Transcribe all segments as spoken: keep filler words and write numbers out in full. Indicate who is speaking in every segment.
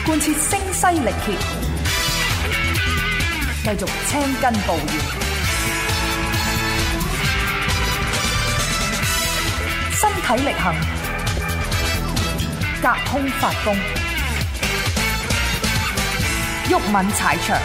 Speaker 1: 貫徹聲嘶力竭，繼續青筋暴現，身體力行，隔空發功，毓民踩場。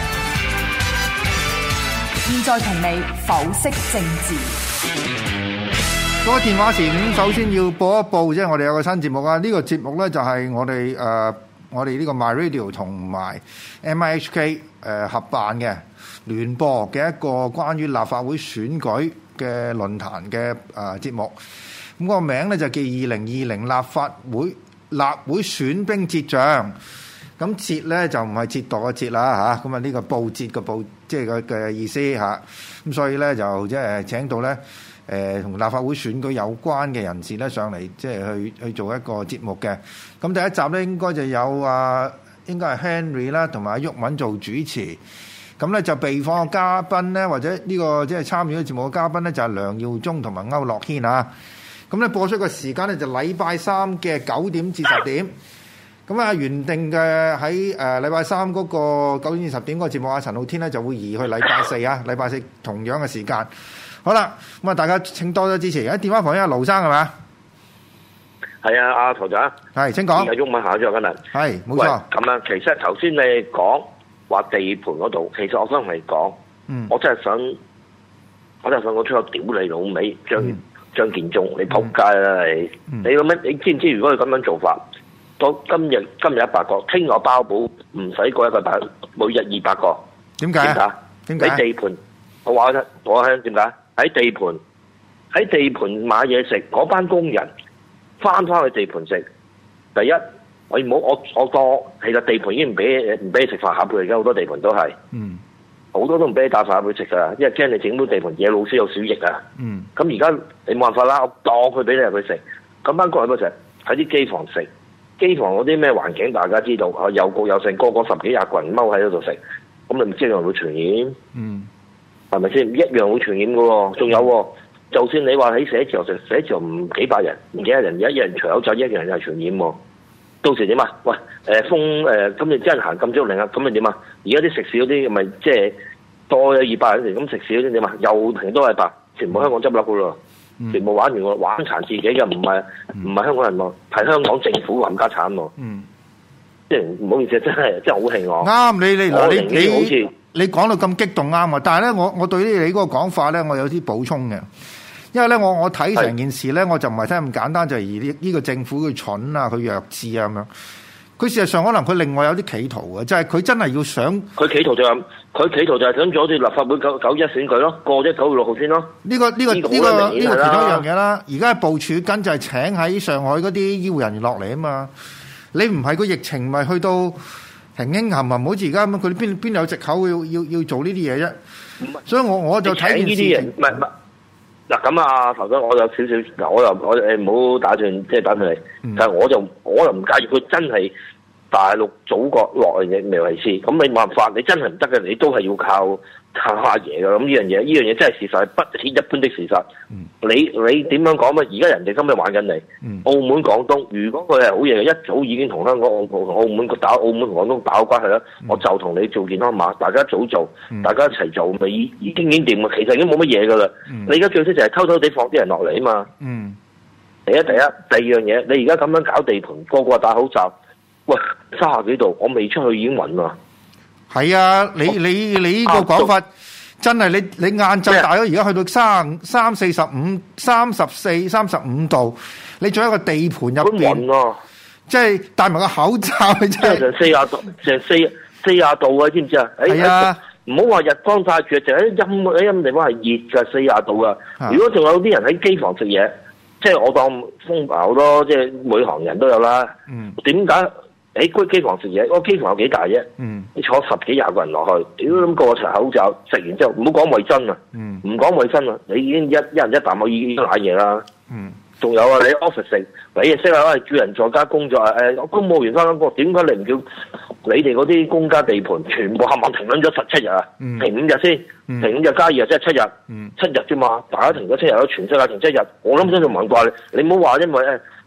Speaker 1: 現在同你剖析政治。
Speaker 2: 嗰個電話時咁，首先要報一報，即係我哋有個新節目啊！呢個節目咧就係我哋誒我哋呢個 MyRadio 同埋 M I H K 誒合辦嘅聯播嘅一個關於立法會選舉嘅論壇嘅誒節目。咁個名咧就叫二零二零立法會立會選兵捷將。咁捷咧就唔係折墮嘅折啦嚇，咁啊呢個報捷嘅報，即係個嘅意思嚇。咁所以咧就即係請到咧誒同立法會選舉有關嘅人士咧上嚟，即係去去做一個節目嘅。咁第一集咧應該就有啊，應該係 Henry 啦，同埋毓民做主持。咁咧就被訪嘅嘉賓咧，或者呢個即係參與呢個節目嘅嘉賓咧，就係梁耀忠同埋區諾軒啊。咁咧播出嘅時間咧就禮拜三嘅九點至十點。咁啊，原定嘅喺誒禮拜三嗰個九點至十點嗰個節目啊，陳浩天咧就會移去禮拜四啊，禮拜四同樣嘅時間。好啦，咁啊，大家請多多支持。喺電話旁邊阿盧生係嘛？
Speaker 3: 係啊，阿台長。
Speaker 2: 係，請講。
Speaker 3: 而家毓民下咗今日。係，
Speaker 2: 冇錯。
Speaker 3: 咁啊，其實頭先你講話地盤嗰度，其實我想同你講，嗯，我真係想，我真係想講出個屌你老味張、嗯、張建宗，你仆街啦你！嗯、你咁樣，你知唔知如果你咁樣做法？到今日今日一百個，聽日我包保唔使過一個百，每日二百個。點解？點解？點解？喺地盤，我話佢，我聽點解？喺地盤，喺地盤買嘢食，嗰班工人翻返去地盤食。第一，我唔好我我當其實地盤已經唔俾唔俾你食飯盒嘅，而家好多地盤都係，嗯，好多都唔俾你帶飯盒去食噶，因為驚你整到地盤野老鼠有鼠疫啊。嗯，咁而家你冇辦法啦，我當佢俾你入去食，咁班工人嗰時喺啲機房食。機房嗰啲咩環境大家知道，啊有個有成個個十幾廿個人踎喺嗰度食，咁你唔知一樣會傳染，嗯，係咪先？一樣會傳染嘅喎，仲有喎，就算你話喺寫字樓食，寫字樓唔幾百人，唔幾多人，一人除口罩，一樣又係傳染喎。到時點啊？喂，誒、呃、封誒，咁、呃、你真係行禁足令啊？咁你點啊？而家啲食肆嗰啲咪即係多咗二百人嚟，咁食肆嗰啲點啊？又停多禮拜，全部香港執笠嘅咯。全部玩完喎，玩殘自己嘅，唔係唔係香港人喎，係香港政府冚家產喎。嗯，即係唔好意思，真係真係好氣我。啱你你嗱你你好似你講到咁激動啱啊！但係咧，我我對於你嗰個講法咧，我有啲補充嘅，因為咧我我睇成件事咧，我就唔係睇咁簡單，就係而呢呢個政府佢蠢啊，佢弱智啊咁樣。佢事實上可能佢另外有啲企圖嘅，即係佢真係要想佢企圖就係佢企圖就係想阻住立法會九九一選舉咯，過咗九月六號先咯。呢、這個呢、這個呢、這個呢、這個其中一樣嘢啦。而家部署緊就係請喺上海嗰啲醫護人員落嚟啊嘛。你唔係個疫情咪去到平輕冚冚，好似而家咁，佢邊邊有藉口要要要做呢啲嘢啫？所以我我就睇呢啲嘢。唔係唔係嗱咁啊，頭先我有少少嗱，我又我誒唔好打斷，即係打斷你。嗯、但係我就我又唔介意佢真係。大陸祖國落嚟嘅未為先，咁你冇辦法，你真係唔得嘅，你都係要靠靠阿爺嘅。咁呢樣嘢，呢樣嘢真係事實係不似一般的事實。嗯、你你點樣講咩？而家人哋今日玩緊你，嗯、澳門廣東，如果佢係好嘢，一早已經同香港、澳同澳門打澳門同廣東打好關係啦。嗯、我就同你做健康碼，大家早做，嗯、大家一齊做，咪已已經已經掂啊！其實已經冇乜嘢噶啦。嗯、你而家最衰就係偷偷地放啲人落嚟啊嘛。嗯、第一第一第二樣嘢，你而家咁樣搞地盤，個個戴口罩。喂，三十幾度，我未出去已經暈啦。係啊，你你你呢個講法、啊、真係你你晏晝大咗，而家去到三三四十五、三十四、三十五度，你仲喺個地盤入邊，啊、即係戴埋個口罩，真係成四十度，成四四十度啊！知唔知啊？係啊，唔好話日光曬住，淨係陰喺陰地方係熱嘅四十度啊！如果仲有啲人喺機房食嘢，即係我當風爆咯，即係每行人都有啦。嗯，點解？喺機房食嘢，嗰個機房有幾大啫？嗯，你坐十幾廿個人落去，屌咁個個除口罩，食完之後唔好講衞生啊，唔講衞生啊，你已經一一人一啖我已經瀨嘢啦。嗯，仲有啊，你 office 食，你亦識啊，叫人在家工作啊，誒、呃，公務員翻緊工，點解你唔叫你哋嗰啲公家地盤全部冚唪唥停撚咗十七日啊？嗯、停五日先，嗯、停五日加二日即係七日，嗯、七日啫嘛，大家停咗七日，全世界停七日，我諗真係唔怪你，你唔好話因為誒。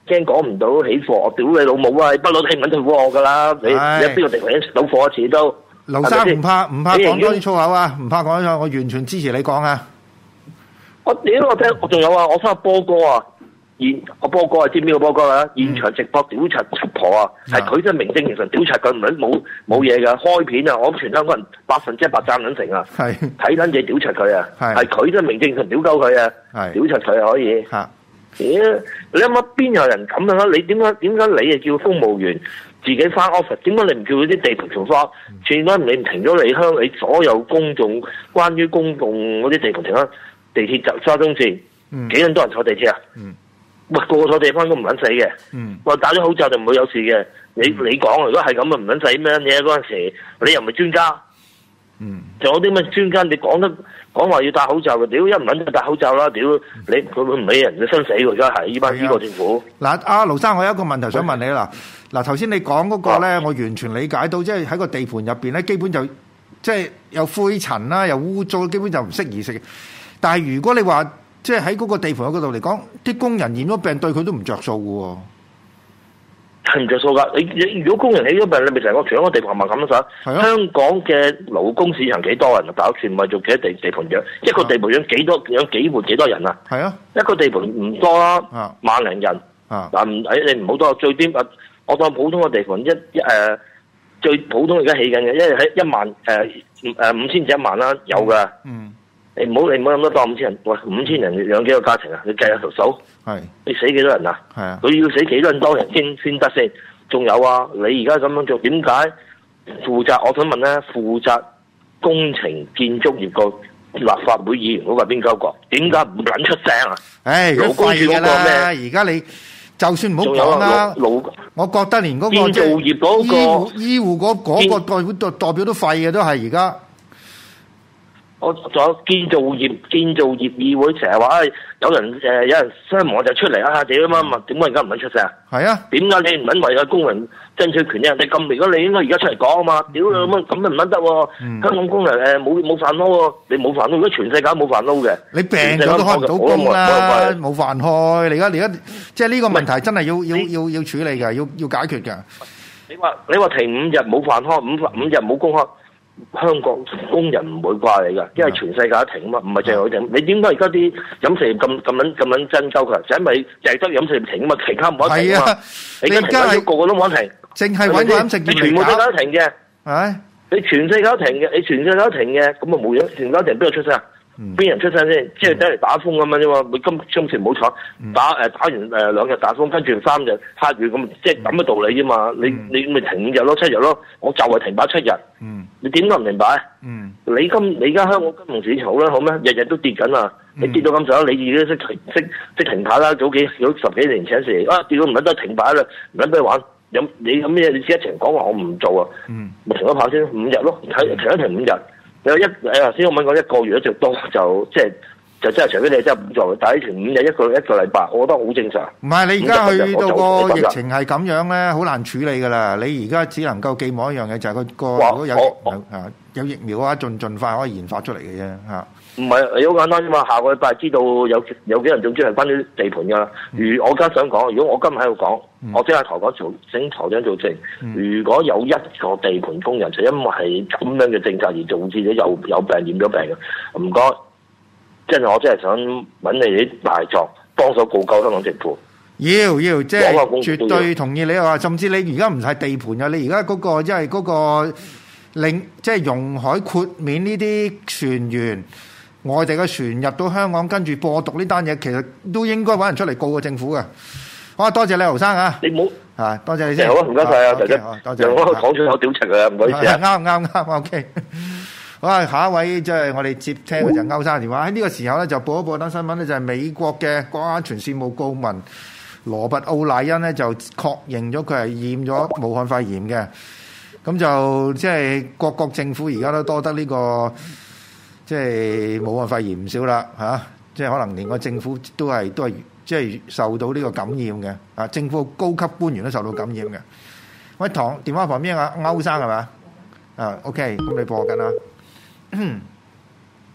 Speaker 3: 驚講唔到起貨，我屌你老母啊！不嬲聽唔緊退貨㗎啦，你你喺邊個地方食到貨一次都？
Speaker 2: 劉生唔怕唔怕講多啲粗口啊！唔怕講多啲，我完全支持你講啊！
Speaker 3: 我屌我聽，我仲有啊！我翻去波哥啊！現我波哥係知邊個波哥啊？現場直播屌柒柒婆啊！係佢真係名正言順屌柒佢，唔撚冇冇嘢㗎。開片啊！我全香港人百分之一百贊撚成啊！係睇撚嘢屌柒佢啊！係佢真係名正言順屌鳩佢啊！係屌柒佢可以嚇。屌你諗下邊有人咁樣啊？你點解點解你係叫公務員自己翻 office？ 點解你唔叫嗰啲地盤重翻？全班你唔停咗離鄉，你所有公眾關於公共嗰啲地盤停翻地鐵就沙中線，幾撚多人坐地鐵啊？嗯喂，個個坐地方都唔撚死嘅。嗯，喂，戴咗口罩就唔會有事嘅。你你講，如果係咁啊，唔撚使咩嘢嗰陣時，你又唔係專家。嗯，仲有啲咩專家？你講得講話要戴口罩嘅，屌一唔撚就戴口罩啦！屌你佢會唔理人嘅生死喎，而家係呢班呢個政府。嗱，阿盧生，我有一個問題想問你啦。嗱，頭先你講嗰個咧，我完全理解到，即係喺個地盤入邊咧，基本就即係有灰塵啦，又污糟，基本就唔適宜食。但係如果你話，即係喺嗰個地盤嗰度嚟講，啲工人染咗病對佢都唔着數嘅喎，係唔着數㗎。你你如果工人起咗病，你咪成個全個地盤咪咁樣曬。啊、香港嘅勞工市場幾多人啊？大陸全唔係做幾多地地盤養，一個地盤養幾多養幾戶幾多人啊？係啊，一個地盤唔多啦，啊、萬零人。嗱唔誒你唔好多，最啲啊，我當普通嘅地盤一一誒、呃、最普通而家起緊嘅，因為喺一萬誒誒、呃、五千至一萬啦，有㗎。嗯。你唔好你唔好諗得當五千人，喂五千人養幾個家庭啊？你計下條數，係你死幾多人啊？係啊，佢要死幾多人多人先先得先？仲有啊，你而家咁樣做，點解負責？我想問咧，負責工程建築業個立法會議員嗰個係邊個個？點解唔撚出聲啊？誒，勞工處嗰個咩？而家你就算唔好講啦，我覺得連嗰個建造業嗰個醫護嗰嗰個代表代表都廢嘅，都係而家。我仲有建造業建造業議會成日話有人誒、呃、有人傷亡就出嚟啊！點啊嘛？點解而家唔肯出聲啊？係啊！點解你唔肯為個工人爭取權益？你咁如果你應該而家出嚟講啊嘛！屌你咁咁都唔肯得喎！香港工人誒冇冇飯撈喎！你冇飯撈，如果全世界冇飯撈嘅，你病咗都開唔到工啦！冇飯開，你而家而家即係呢個問題真係要要要要處理嘅，要要解決嘅。你話你話停五日冇飯開，五五日冇工開。香港工人唔會掛你㗎，因為全世界都停啊嘛，唔係淨係佢停。你點解而家啲飲食業咁咁撚咁撚爭鳩佢？就因為淨係得飲食業停啊嘛，其他唔可以停啊嘛。你而家停咗個個都冇得停，淨係揾飲食業嚟搞。你全部世界都停嘅，係你全世界都停嘅，你全世界都停嘅，咁啊冇咗，全世界停邊度出聲啊？邊人出聲先？即係等嚟打風咁樣啫嘛。你今今次唔好彩，打誒打完誒兩日打風，跟住三日黑雨咁，即係咁嘅道理啫嘛。你你咪停五日咯，七日咯。我就係停擺七日。嗯。你點都唔明白？嗯。你今你而家香港金融市場好啦，好咩？日日都跌緊啊！你跌到咁上下，你自己識停識識停牌啦。早幾早十幾年前時啊，跌到唔撚得停牌啦，唔撚俾玩。有你咁咩？你只一停講話我唔做啊。嗯。咪停咗牌先，五日咯，睇停一停五日。有一誒頭先我問過一個月一最多就即係就真係除非你真係唔做，但係呢條五日一個一個禮拜，我覺得好正常。唔係你而家去到個疫情係咁樣咧，好難處理㗎啦。你而家只能夠寄望一樣嘢，就係個個如果有啊有疫苗嘅話，盡盡快可以研發出嚟嘅啫嚇。唔係你好簡單啫嘛，下個禮拜知道有有幾人中招係關於地盤㗎啦。如我而家想講，如果我今日喺度講，嗯、我即係台講做請台長做證。嗯、如果有一個地盤工人就因為係咁樣嘅政策而導致咗有有病染咗病嘅，唔該，即係我真係想揾你啲大狀幫手告救香港政府。要要即係絕對同意你話，甚至你而家唔係地盤啊，你而家嗰個即係嗰個令即係容許豁免呢啲船員。外地嘅船入到香港，跟住播毒呢單嘢，其實都應該揾人出嚟告個政府嘅。好啊，多謝你劉生啊！你冇啊，多謝你先。好啊，唔該曬啊，大家。多謝。我講出口屌柒啊，唔好意思啊。啱啱啱 ，OK。好啊，下一位即係我哋接聽嘅就係歐生電話。喺呢個時候咧，就報一報單新聞咧，就係美國嘅國家安全事務顧問羅拔奧賴恩咧，就確認咗佢係驗咗武漢肺炎嘅。咁就即係各國政府而家都多得呢個。即係武漢肺炎唔少啦嚇、啊，即係可能連個政府都係都係即係受到呢個感染嘅啊！政府高級官員都受到感染嘅。喂，堂電話旁邊啊，歐生係嘛？啊 ，OK，咁你播緊啦。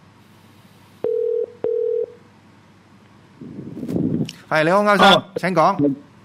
Speaker 3: 係你好，歐生，請講。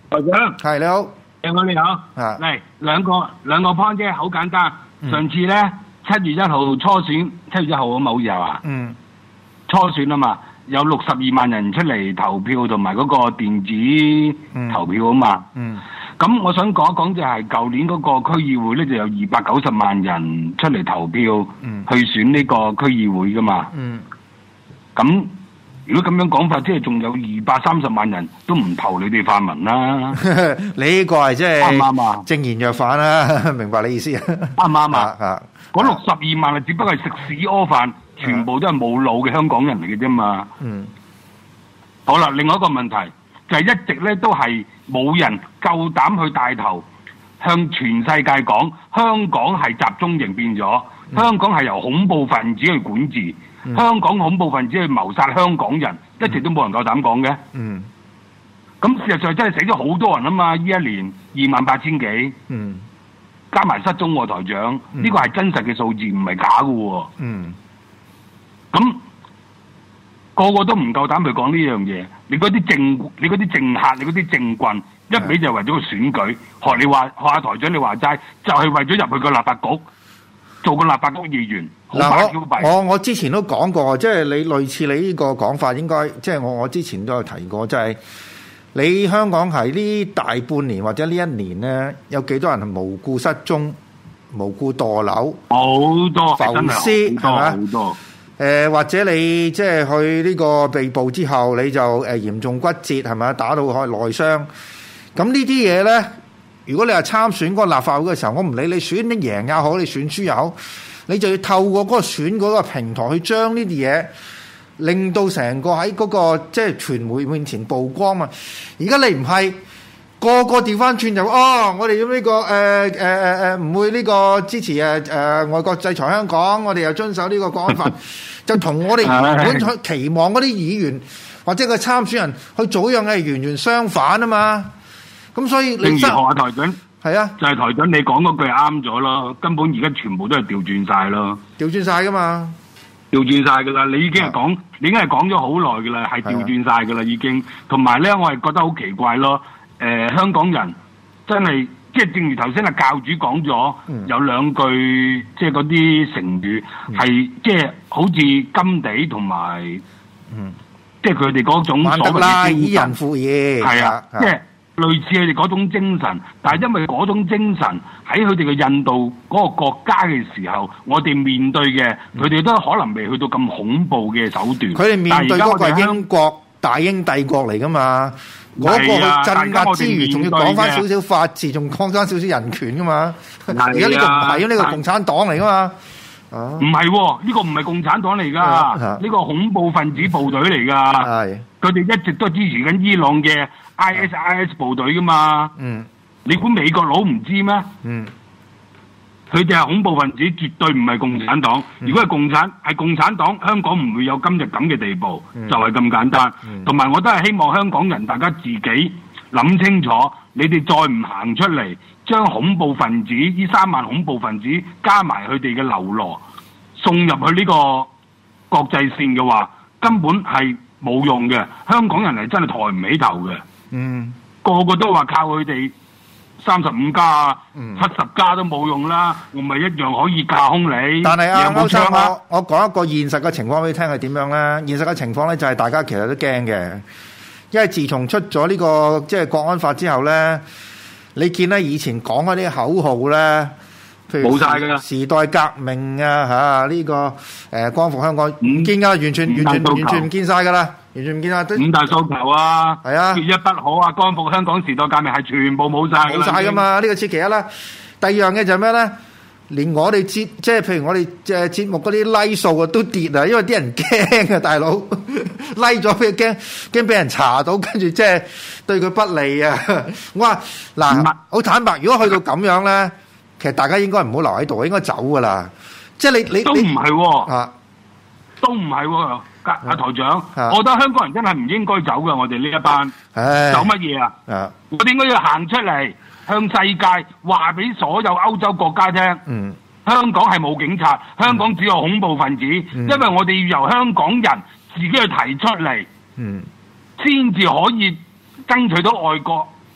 Speaker 4: 台長，
Speaker 2: 係你好，
Speaker 4: 誒我你好，
Speaker 2: 啊
Speaker 4: 嚟兩個兩個 point 啫，好簡單。
Speaker 2: 嗯
Speaker 4: 上次咧七月一號初選，七月一號啊冇時候啊，
Speaker 2: 嗯
Speaker 4: 初選啊嘛，有六十二萬人出嚟投票，同埋嗰個電子投票啊嘛。
Speaker 2: 嗯。
Speaker 4: 咁、嗯、我想講一講就係舊年嗰個區議會咧，就有二百九十萬人出嚟投票，
Speaker 2: 嗯、
Speaker 4: 去選呢個區議會噶嘛。
Speaker 2: 嗯。咁
Speaker 4: 如果咁樣講法，即係仲有二百三十萬人都唔投你哋泛民啦。
Speaker 2: 你呢個係即係
Speaker 4: 啱唔啱啊？
Speaker 2: 正言若反啦，明白你意思啊？
Speaker 4: 啱唔啱啊？
Speaker 2: 啊！
Speaker 4: 嗰六十二萬啊，只不過係食屎屙飯，全部都係冇腦嘅香港人嚟嘅啫嘛。
Speaker 2: 嗯。
Speaker 4: 好啦，另外一個問題就係、是、一直咧都係冇人夠膽去帶頭向全世界講香港係集中營變咗，嗯、香港係由恐怖分子去管治，嗯、香港恐怖分子去謀殺香港人，一直都冇人夠膽講嘅。嗯。咁事實上真係死咗好多人啊嘛！呢一年二萬八千幾。嗯。加埋失蹤喎，台長，呢、嗯、個係真實嘅數字，唔係假嘅喎。嗯。咁個個都唔夠膽去講呢樣嘢。你嗰啲政，你嗰啲政客，你嗰啲政棍，一味就為咗個選舉。學你話，學下台長你話齋，就係、是、為咗入去個立法局，做個立法局議員。
Speaker 2: 嗱，我我我之前都講過，即係你類似你呢個講法，應該即係我我之前都有提過，就係。你香港係呢大半年或者呢一年咧，有幾多人係無故失蹤、無故墮樓？
Speaker 4: 好多
Speaker 2: 浮屍係嘛？
Speaker 4: 好多。
Speaker 2: 誒或者你即係去呢個被捕之後，你就誒嚴重骨折係咪？打到開內傷。咁呢啲嘢咧，如果你係參選嗰個立法會嘅時候，我唔理你選你贏也好，你選輸也好，你就要透過嗰個選嗰個平台去將呢啲嘢。令到成個喺嗰、那個即係傳媒面前曝光嘛！而家你唔係個個調翻轉就哦，我哋要呢個誒誒誒誒唔會呢個支持誒誒、呃、外國制裁香港，我哋又遵守呢個國安法，就同我哋原本期望嗰啲議員或者個參選人去做一樣嘅係完全相反啊嘛！咁所以你正如
Speaker 4: 學下台長
Speaker 2: 係啊，
Speaker 4: 就係、是、台長你講嗰句係啱咗咯，根本而家全部都係調轉晒咯，
Speaker 2: 調轉晒噶嘛！
Speaker 4: 調轉晒噶啦！你已經係講，啊、你已經係講咗好耐噶啦，係調轉晒噶啦，已經。同埋咧，我係覺得好奇怪咯。誒、呃，香港人真係即係正如頭先阿教主講咗，嗯、有兩句即係嗰啲成語係、嗯、即係好似甘地同埋，嗯，即係佢哋嗰種所謂嘅精神。曼德拉以仁輔義，係啊，啊即係。類似佢哋嗰種精神，但係因為嗰種精神喺佢哋嘅印度嗰個國家嘅時候，我哋面對嘅佢哋都可能未去到咁恐怖嘅手段。佢哋面對嗰個係英國大英帝國嚟㗎嘛，嗰、嗰個鎮壓之餘，仲要講翻少少法治，仲講翻少少人權㗎嘛。而家呢個唔係啊，呢、呢個共產黨嚟㗎嘛。唔係喎，呢個唔係共產黨嚟㗎，呢、啊、個恐怖分子部隊嚟㗎。係佢哋一直都支持緊伊朗嘅 I S I S 部隊㗎嘛。嗯，你估美國佬唔知咩？嗯，佢哋係恐怖分子，絕對唔係共產黨。嗯、如果係共產係共產黨，香港唔會有今日咁嘅地步，嗯、就係咁簡單。同埋、嗯、我都係希望香港人大家自己諗清楚，你哋再唔行出嚟，將恐怖分子呢三萬恐怖分子加埋佢哋嘅流羅送入去呢個國際線嘅話，根本係冇用嘅。香港人係真係抬唔起頭嘅。嗯，個個都話靠佢哋三十五家啊、七十家都冇用啦，我咪一樣可以架空你。但係啊，歐生，
Speaker 2: 我我講一個現實嘅情況俾你聽係點樣咧？現實嘅情況咧就係大家其實都驚嘅，因為自從出咗呢個即係國安法之後咧。你見咧以前講嗰啲口號咧，譬如冇晒㗎，時代革命啊嚇，呢、這個誒、呃、光復香港唔見㗎，完全完全完全唔見晒㗎啦，完全唔見晒。
Speaker 4: 五大訴求啊，係啊，缺一不可啊，光復香港時代革命係全部冇晒㗎，
Speaker 2: 冇晒㗎嘛，呢、這個設其一啦。第二樣嘢就係咩咧？連我哋節即係譬如我哋誒節目嗰啲 like 數啊都跌啊，因為啲人驚啊，大佬 like 咗俾佢驚驚俾人查到，跟住即係對佢不利啊！我話嗱，好坦白，如果去到咁樣咧，其實大家應該唔好留喺度，應該走噶啦。即係你你
Speaker 4: 都唔係喎，
Speaker 2: 啊，
Speaker 4: 都唔係喎，阿台長，啊、我覺得香港人真係唔應該走嘅，我哋呢一班，唉走乜嘢啊？啊我哋應該要行出嚟。向世界話俾所有歐洲國家聽，嗯、香港係冇警察，香港只有恐怖分子，嗯、因為我哋要由香港人自己去提出嚟，先至、嗯、可以爭取到外國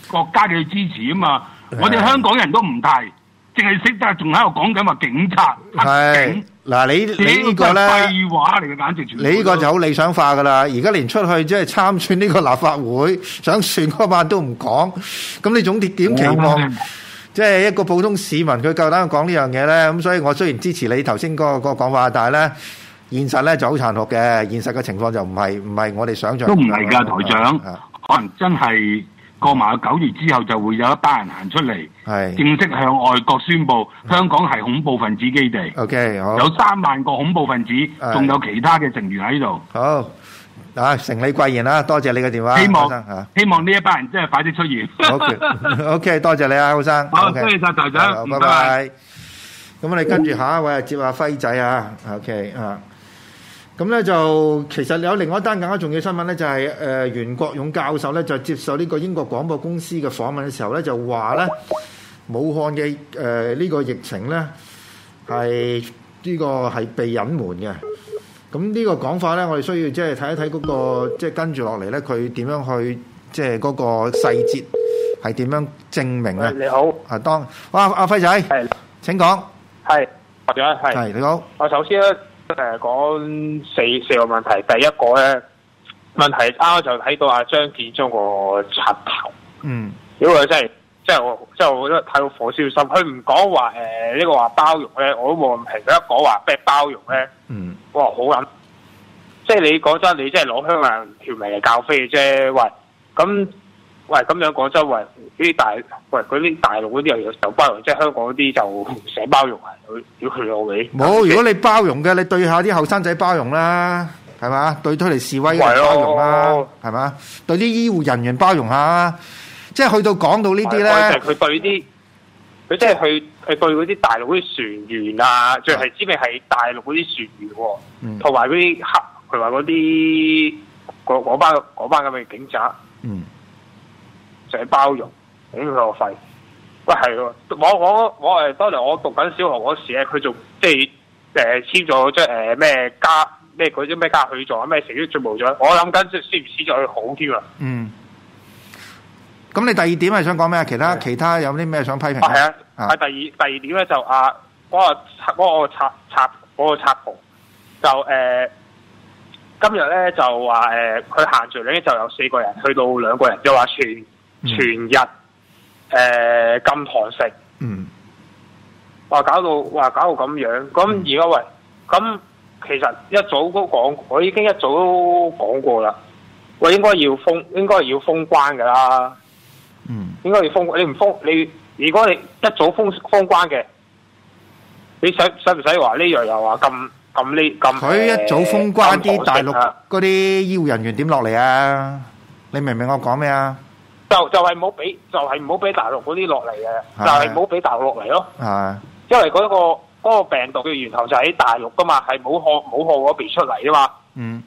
Speaker 4: 國家嘅支持啊嘛。我哋香港人都唔提，淨係識得仲喺度講緊話警察黑警。
Speaker 2: 嗱，你你呢個咧
Speaker 4: 廢話嚟嘅，簡直全部。
Speaker 2: 你呢個就好理想化噶啦！而家連出去即係參選呢個立法會想選嗰晚都唔講，咁你總點點期望？即係一個普通市民佢夠膽講呢樣嘢咧？咁所以我雖然支持你頭先嗰個嗰個講法，但係咧現實咧就好殘酷嘅。現實嘅情況就唔係唔係我哋想象。都唔
Speaker 4: 係㗎，台長，可能真係。過埋九月之後就會有一班人行出嚟，正式向外國宣布香港係恐怖分子基地。
Speaker 2: OK， 好，
Speaker 4: 有三萬個恐怖分子，仲有其他嘅成員喺度。
Speaker 2: 好，啊，承你貴言啦，多謝你嘅電話。
Speaker 4: 希望希望呢一班人真係快啲出現。
Speaker 2: OK， OK， 多謝你啊，好生。
Speaker 4: 好，多謝晒台長，
Speaker 2: 拜拜。咁我哋跟住下一位接下輝仔啊。OK 啊。咁咧就其實有另外一單更加重要新聞咧，就係誒袁國勇教授咧就接受呢個英國廣播公司嘅訪問嘅時候咧，就話咧武漢嘅誒呢個疫情咧係呢個係被隱瞞嘅。咁呢個講法咧，我哋需要即係睇一睇嗰個即係跟住落嚟咧，佢點樣去即係嗰個細節係點樣證明咧？
Speaker 5: 你好，
Speaker 2: 啊當哇阿輝仔，係請講，
Speaker 5: 係或者係
Speaker 2: 係你好。
Speaker 5: 我首先咧。誒講四四個問題，第一個咧問題啱啱就睇到阿張建宗個插頭，嗯，如果佢真係即係我即係我覺得睇到火燒心，佢唔講話誒呢個話包容咧，我都冇咁平。佢一講話咩包容咧，嗯，哇好撚，即係你講真，你真係攞香港人條命嚟教飛嘅啫，喂，咁喂咁樣講真，喂啲大喂嗰啲大陸嗰啲又有受包容，即係香港嗰啲就唔使包容啊！要佢攞你
Speaker 2: 冇，如果你包容嘅，你對下啲後生仔包容啦，係嘛？對出嚟示威嘅包容啦，係嘛？對啲醫護人員包容下，即係去到講到呢啲咧，
Speaker 5: 佢對啲佢即係去去對嗰啲大陸嗰啲船員啊，最係知名係大陸嗰啲船員喎，同埋嗰啲黑，佢話嗰啲嗰嗰班嗰班咁嘅警察，嗯，就係包容，頂佢個肺。喂，係喎，我我我誒，當年我讀緊小學嗰時咧，佢仲即係誒簽咗張誒咩加咩嗰啲咩加許狀啊，咩成績進步咗，我諗緊即係簽唔簽咗佢好添啊。嗯。
Speaker 2: 咁你第二點係想講咩啊？其他其他有啲咩想批評？
Speaker 5: 係啊，係、啊、第二第二點咧就啊嗰、嗰個嗰、嗰個插插嗰個插袍就誒、呃、今日咧就話誒佢限聚令就有四個人去到兩個人，就話全、嗯、全日。誒、呃，禁堂食，嗯，話搞到話搞到咁樣，咁而家喂，咁其實一早都講，我已經一早都講過啦，喂，應該要封，應該要封關噶啦，嗯，應該要封，你唔封，你如果你一早封封關嘅，你使使唔使話呢樣又話咁咁呢咁？
Speaker 2: 佢一早封關，啲大陸嗰啲醫護人員點落嚟啊？你明唔明我講咩啊？
Speaker 5: 就就係唔好俾，就係唔好俾大陸嗰啲落嚟嘅，就係唔好俾大陸落嚟咯。係，因為嗰、嗰個嗰、嗰個病毒嘅源頭就喺大陸噶嘛，係武漢武漢嗰邊出嚟啊嘛。嗯。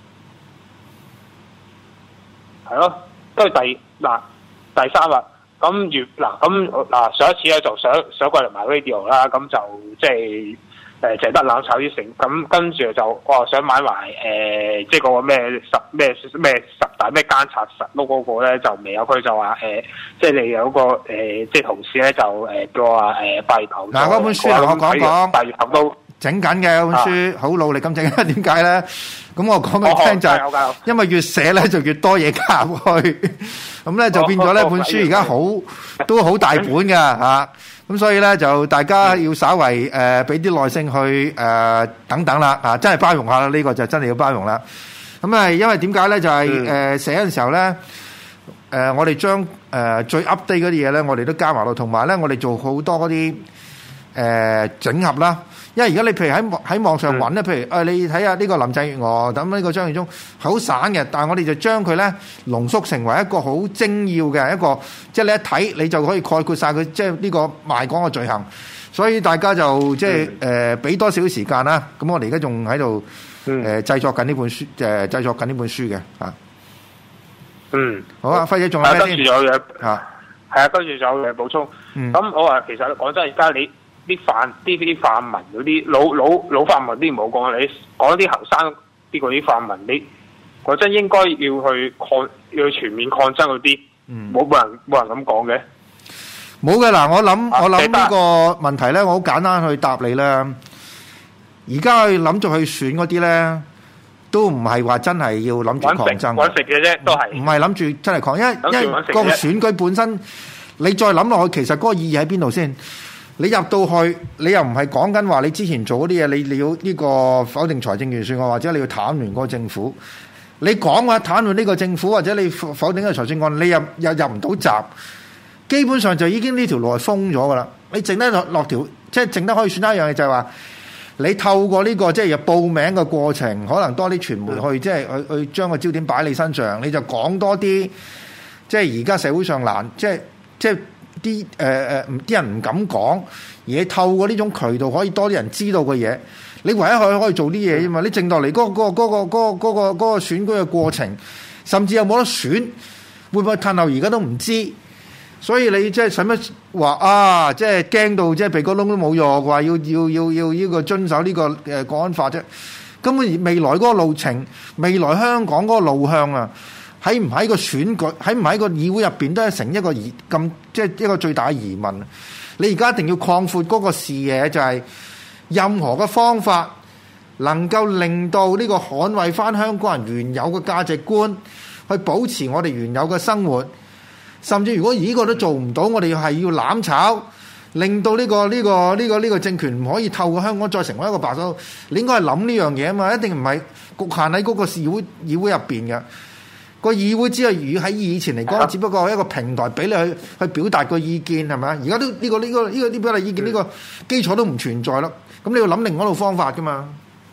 Speaker 5: 係咯，跟住第嗱第三日，咁月嗱咁嗱上一次咧就上上過嚟埋 radio 啦，咁就即係。誒就係得攬炒啲成，咁跟住就我想買埋誒，即係嗰個咩十咩咩十大咩監察實碌嗰個咧就未有，佢就話誒、呃，即係你有個誒、呃，即係同事咧就誒、呃、叫我話誒八月頭。嗱嗰本書我講講，八月頭都
Speaker 2: 整緊嘅嗰本書，好、啊、努力咁整緊，點解咧？咁我講俾你聽就係、是，因為越寫咧就越多嘢加入去，咁咧就變咗咧本書而家好都好大本㗎嚇。咁所以咧就大家要稍為誒俾啲耐性去誒、呃、等等啦，啊真係包容下啦，呢、這個就真係要包容啦。咁啊，因為點解咧就係、是、誒、呃、寫嘅時候咧，誒、呃、我哋將誒最 update 嗰啲嘢咧，我哋都加埋落，同埋咧我哋做好多嗰啲誒整合啦。因為而家你譬如喺喺網上揾咧，譬如誒、呃、你睇下呢個林鄭月娥，咁呢個張建宗好散嘅，但係我哋就將佢咧濃縮成為一個好精要嘅一個，即係你一睇你就可以概括晒佢，即係呢個賣港嘅罪行。所以大家就即係誒俾多少時間啦。咁我哋而家仲喺度誒製作緊呢本書，誒、呃、製作緊呢本書嘅嚇。嗯，好啊，輝姐仲有咩先？
Speaker 5: 跟住有嘢嚇，係啊，跟住仲有嘢補充。咁、嗯、我話其實講真，而家你。啲泛啲啲泛民嗰啲老老老泛民啲唔好講，你講啲後生啲嗰啲泛民，你講真應該要去抗要去全面抗爭嗰啲， 冇冇人冇人咁講嘅。
Speaker 2: 冇嘅嗱，我諗、啊、我諗呢個問題咧，我好簡單去答你啦。而家去諗住去選嗰啲咧，都唔係話真係要諗住抗爭，
Speaker 5: 揾食嘅啫，都係
Speaker 2: 唔係諗住真係抗，因為因為嗰個選舉本身，你再諗落去，其實嗰個意義喺邊度先？你入到去，你又唔係講緊話你之前做嗰啲嘢，你你要呢個否定財政預算案，或者你要癱瘓嗰個政府。你講話癱瘓呢個政府，或者你否定呢個財政案，你又又入唔到閘，基本上就已經呢條路係封咗噶啦。你淨得落落條，即係淨得可以選一樣嘢，就係話你透過呢個即係有報名嘅過程，可能多啲傳媒去即係去去將個焦點擺你身上，你就講多啲，即係而家社會上難，即係即係。啲誒誒啲人唔敢講，而你透過呢種渠道可以多啲人知道嘅嘢，你唯一可以可以做啲嘢啫嘛。你剩落嚟嗰個嗰個嗰個嗰個嗰個選舉嘅過程，甚至有冇得選，會唔會褪後而家都唔知。所以你即係使乜話啊？即係驚到即係鼻哥窿都冇用，話要要要要呢個遵守呢個誒國安法啫。根本未來嗰個路程，未來香港嗰個路向啊！喺唔喺個選舉，喺唔喺個議會入邊都係成一個疑咁，即係一個最大嘅疑問。你而家一定要擴闊嗰個視野，就係任何嘅方法能夠令到呢個捍衛翻香港人原有嘅價值觀，去保持我哋原有嘅生活。甚至如果呢個都做唔到，我哋係要攬炒，令到呢個呢個呢個呢個政權唔可以透過香港再成為一個白手。你應該係諗呢樣嘢啊嘛，一定唔係局限喺嗰個議會議會入邊嘅。個議會只係如喺以前嚟講，只不過係一個平台俾你去去表達個意見，係咪啊？而家都呢個呢個呢個呢表達意見呢個基礎都唔存在咯。咁你要諗另外一套方法噶嘛？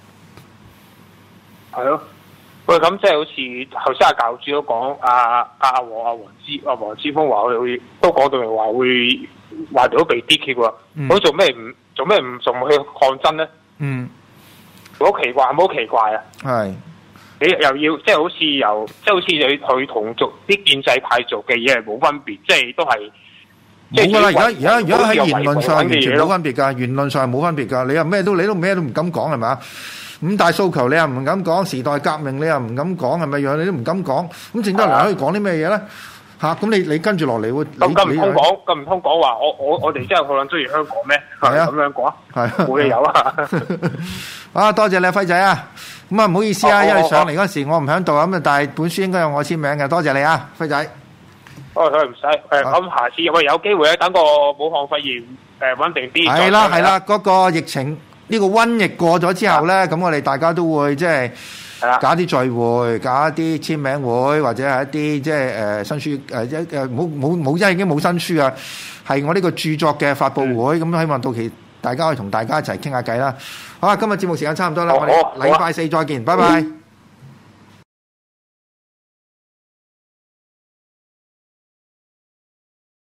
Speaker 2: 係咯。
Speaker 5: 喂，咁即係好似頭先阿教主都講，阿阿黃阿黃之阿黃之鋒話佢會都講到明話會話到被 D Q 喎。咁做咩唔做咩唔仲去抗爭咧？嗯，好奇怪，好奇怪啊！係。你又要即係好似由即係好似你去同做啲建制派做嘅嘢係冇分別，即係都係冇噶啦。而家而家而家喺言論上完全冇分別㗎，言論上係冇分別㗎。你又咩都你都咩都唔敢講係咪？五大訴求你又唔敢講，時代革命你又唔敢講係咪樣？你都唔敢講，咁剩得嚟可以講啲咩嘢咧？嚇！咁你你跟住落嚟會咁咁唔通講咁唔通講話我我我哋真係好撚中意香港咩？係啊，咁樣講係冇理由啊！啊，多謝你輝仔啊！咁啊，唔好意思啊，因為上嚟嗰時我唔喺度咁啊，但係本書應該有我簽名嘅，多謝你啊，輝仔。哦，佢唔使誒，咁下次喂有機會咧，等個武漢肺炎誒穩定啲。係啦係啦，嗰個疫情呢個瘟疫過咗之後咧，咁我哋大家都會即係搞啲聚會，搞一啲簽名會，或者係一啲即係誒新書誒一誒冇冇冇，因為已經冇新書啊，係我呢個著作嘅發佈會，咁希望到期大家可以同大家一齊傾下偈啦。好啦，今日節目時間差唔多啦，我哋禮拜四再見，拜拜。